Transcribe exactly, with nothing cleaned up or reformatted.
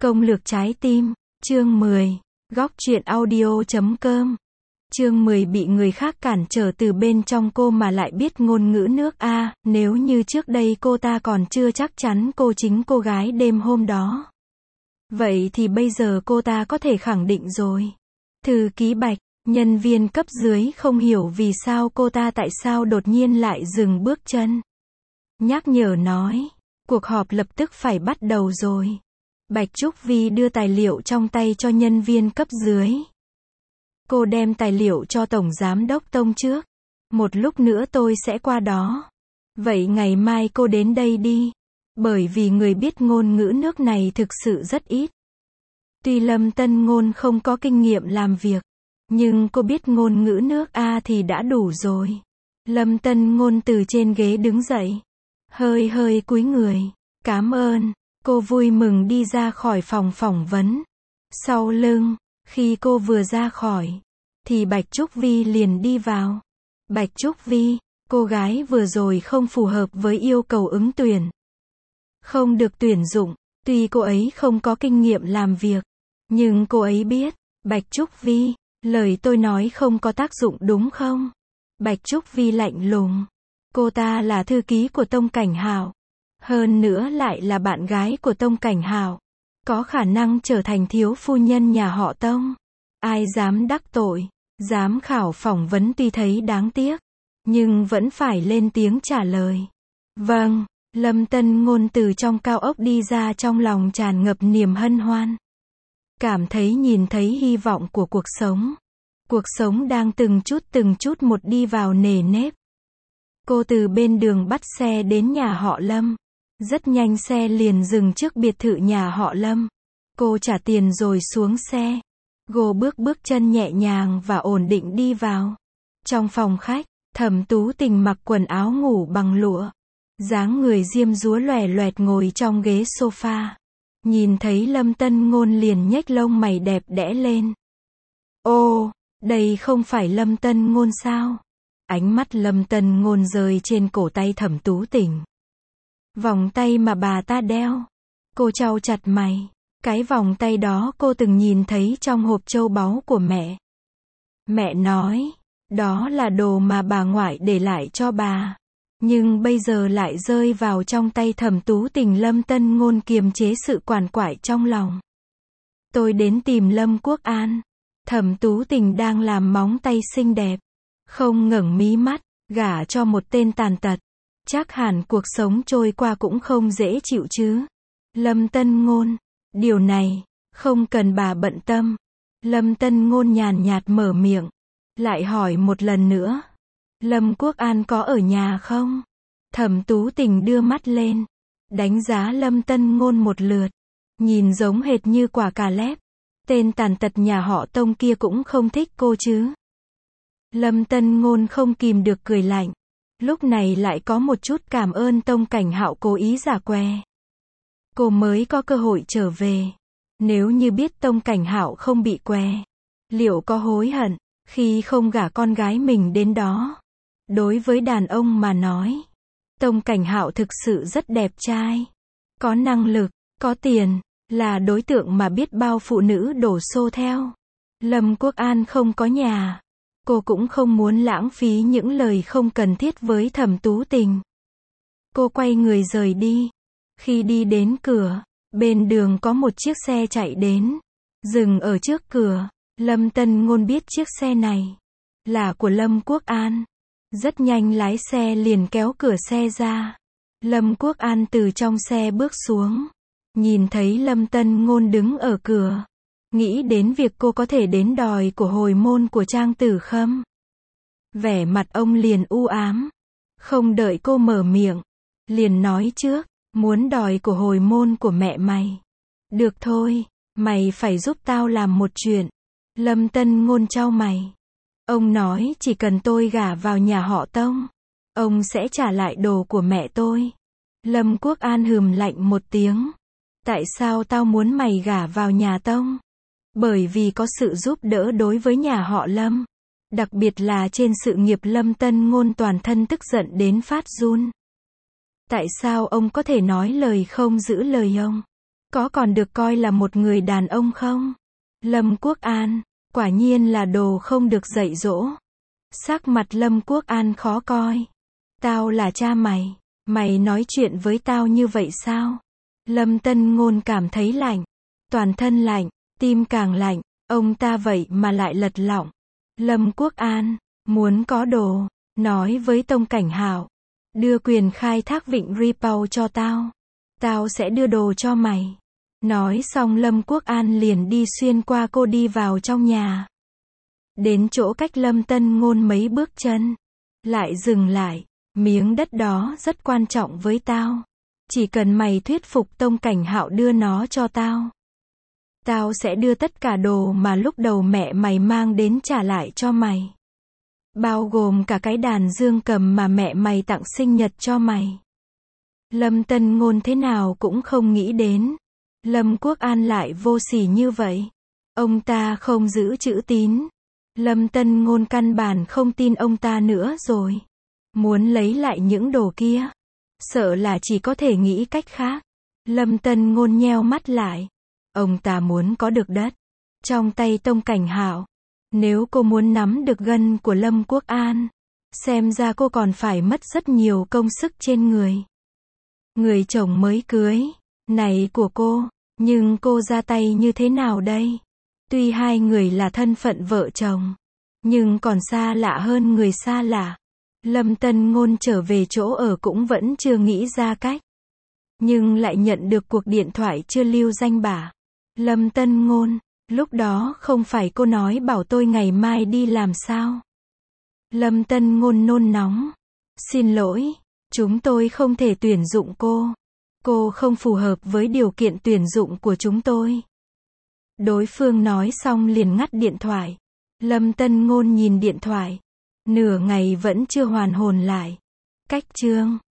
Công lược trái tim, chương mười, góc truyện audio chấm com. Chương mười bị người khác cản trở từ bên trong cô mà lại biết ngôn ngữ nước A, nếu như trước đây cô ta còn chưa chắc chắn cô chính cô gái đêm hôm đó. Vậy thì bây giờ cô ta có thể khẳng định rồi. Thư ký Bạch, nhân viên cấp dưới không hiểu vì sao cô ta tại sao đột nhiên lại dừng bước chân. Nhắc nhở nói, cuộc họp lập tức phải bắt đầu rồi. Bạch Trúc Vi đưa tài liệu trong tay cho nhân viên cấp dưới. Cô đem tài liệu cho Tổng Giám đốc Tông trước. Một lúc nữa tôi sẽ qua đó. Vậy ngày mai cô đến đây đi. Bởi vì người biết ngôn ngữ nước này thực sự rất ít. Tuy Lâm Tân Ngôn không có kinh nghiệm làm việc, nhưng cô biết ngôn ngữ nước A thì đã đủ rồi. Lâm Tân Ngôn từ trên ghế đứng dậy. Hơi hơi cúi người. Cảm ơn. Cô vui mừng đi ra khỏi phòng phỏng vấn. Sau lưng, khi cô vừa ra khỏi, thì Bạch Trúc Vi liền đi vào. Bạch Trúc Vi, cô gái vừa rồi không phù hợp với yêu cầu ứng tuyển. Không được tuyển dụng, tuy cô ấy không có kinh nghiệm làm việc, nhưng cô ấy biết. Bạch Trúc Vi, lời tôi nói không có tác dụng đúng không? Bạch Trúc Vi lạnh lùng. Cô ta là thư ký của Tông Cảnh Hạo. Hơn nữa lại là bạn gái của Tông Cảnh Hạo. Có khả năng trở thành thiếu phu nhân nhà họ Tông. Ai dám đắc tội. Giám khảo phỏng vấn tuy thấy đáng tiếc, nhưng vẫn phải lên tiếng trả lời. Vâng, Lâm Tân Ngôn từ trong cao ốc đi ra trong lòng tràn ngập niềm hân hoan. Cảm thấy nhìn thấy hy vọng của cuộc sống. Cuộc sống đang từng chút từng chút một đi vào nề nếp. Cô từ bên đường bắt xe đến nhà họ Lâm. Rất nhanh xe liền dừng trước biệt thự nhà họ Lâm. Cô trả tiền rồi xuống xe. Cô bước bước chân nhẹ nhàng và ổn định đi vào. Trong phòng khách, Thẩm Tú Tình mặc quần áo ngủ bằng lụa. Dáng người diêm dúa loè loẹt ngồi trong ghế sofa. Nhìn thấy Lâm Tân Ngôn liền nhếch lông mày đẹp đẽ lên. Ô, đây không phải Lâm Tân Ngôn sao? Ánh mắt Lâm Tân Ngôn rơi trên cổ tay Thẩm Tú Tình. Vòng tay mà bà ta đeo. Cô chau chặt mày. Cái vòng tay đó cô từng nhìn thấy trong hộp châu báu của mẹ. Mẹ nói, đó là đồ mà bà ngoại để lại cho bà. Nhưng bây giờ lại rơi vào trong tay Thẩm Tú Tình. Lâm Tân Ngôn kiềm chế sự quằn quại trong lòng. Tôi đến tìm Lâm Quốc An. Thẩm Tú Tình đang làm móng tay xinh đẹp. Không ngẩng mí mắt, gả cho một tên tàn tật. Chắc hẳn cuộc sống trôi qua cũng không dễ chịu chứ. Lâm Tân Ngôn, điều này, không cần bà bận tâm. Lâm Tân Ngôn nhàn nhạt mở miệng. Lại hỏi một lần nữa. Lâm Quốc An có ở nhà không? Thẩm Tú Tình đưa mắt lên. Đánh giá Lâm Tân Ngôn một lượt. Nhìn giống hệt như quả cà lép. Tên tàn tật nhà họ Tông kia cũng không thích cô chứ. Lâm Tân Ngôn không kìm được cười lạnh. Lúc này lại có một chút cảm ơn Tông Cảnh Hạo cố ý giả què. Cô mới có cơ hội trở về. Nếu như biết Tông Cảnh Hạo không bị què, liệu có hối hận khi không gả con gái mình đến đó? Đối với đàn ông mà nói, Tông Cảnh Hạo thực sự rất đẹp trai, có năng lực, có tiền, là đối tượng mà biết bao phụ nữ đổ xô theo. Lâm Quốc An không có nhà. Cô cũng không muốn lãng phí những lời không cần thiết với Thẩm Tú Tình. Cô quay người rời đi. Khi đi đến cửa, bên đường có một chiếc xe chạy đến. Dừng ở trước cửa. Lâm Tân Ngôn biết chiếc xe này là của Lâm Quốc An. Rất nhanh lái xe liền kéo cửa xe ra. Lâm Quốc An từ trong xe bước xuống. Nhìn thấy Lâm Tân Ngôn đứng ở cửa. Nghĩ đến việc cô có thể đến đòi của hồi môn của Trang Tử Khâm. Vẻ mặt ông liền u ám. Không đợi cô mở miệng. Liền nói trước, muốn đòi của hồi môn của mẹ mày. Được thôi, mày phải giúp tao làm một chuyện. Lâm Tân Ngôn chau mày. Ông nói chỉ cần tôi gả vào nhà họ Tông, ông sẽ trả lại đồ của mẹ tôi. Lâm Quốc An hừm lạnh một tiếng. Tại sao tao muốn mày gả vào nhà Tông? Bởi vì có sự giúp đỡ đối với nhà họ Lâm. Đặc biệt là trên sự nghiệp. Lâm Tân Ngôn toàn thân tức giận đến phát run. Tại sao ông có thể nói lời không giữ lời ông? có còn được coi là một người đàn ông không? Lâm Quốc An, quả nhiên là đồ không được dạy dỗ. Sắc mặt Lâm Quốc An khó coi. Tao là cha mày, mày nói chuyện với tao như vậy sao? Lâm Tân Ngôn cảm thấy lạnh, toàn thân lạnh, tim càng lạnh, ông ta vậy mà lại lật lọng. Lâm Quốc An, muốn có đồ, nói với Tông Cảnh Hạo, đưa quyền khai thác vịnh Ripoll cho tao. Tao sẽ đưa đồ cho mày. Nói xong Lâm Quốc An liền đi xuyên qua cô đi vào trong nhà. Đến chỗ cách Lâm Tân Ngôn mấy bước chân. Lại dừng lại. Miếng đất đó rất quan trọng với tao. Chỉ cần mày thuyết phục Tông Cảnh Hạo đưa nó cho tao. Tao sẽ đưa tất cả đồ mà lúc đầu mẹ mày mang đến trả lại cho mày. Bao gồm cả cái đàn dương cầm mà mẹ mày tặng sinh nhật cho mày. Lâm Tân Ngôn thế nào cũng không nghĩ đến. Lâm Quốc An lại vô sỉ như vậy. Ông ta không giữ chữ tín. Lâm Tân Ngôn căn bản không tin ông ta nữa rồi. Muốn lấy lại những đồ kia. Sợ là chỉ có thể nghĩ cách khác. Lâm Tân Ngôn nheo mắt lại. Ông ta muốn có được đất trong tay Tông Cảnh Hạo. Nếu cô muốn nắm được gân của Lâm Quốc An, xem ra cô còn phải mất rất nhiều công sức trên người. Người chồng mới cưới này của cô, nhưng cô ra tay như thế nào đây? Tuy hai người là thân phận vợ chồng, nhưng còn xa lạ hơn người xa lạ. Lâm Tân Ngôn trở về chỗ ở cũng vẫn chưa nghĩ ra cách. Nhưng lại nhận được cuộc điện thoại chưa lưu danh bạ. Lâm Tân Ngôn, lúc đó không phải cô nói bảo tôi ngày mai đi làm sao? Lâm Tân Ngôn nôn nóng. Xin lỗi, chúng tôi không thể tuyển dụng cô. Cô không phù hợp với điều kiện tuyển dụng của chúng tôi. Đối phương nói xong liền ngắt điện thoại. Lâm Tân Ngôn nhìn điện thoại. Nửa ngày vẫn chưa hoàn hồn lại. Cách chương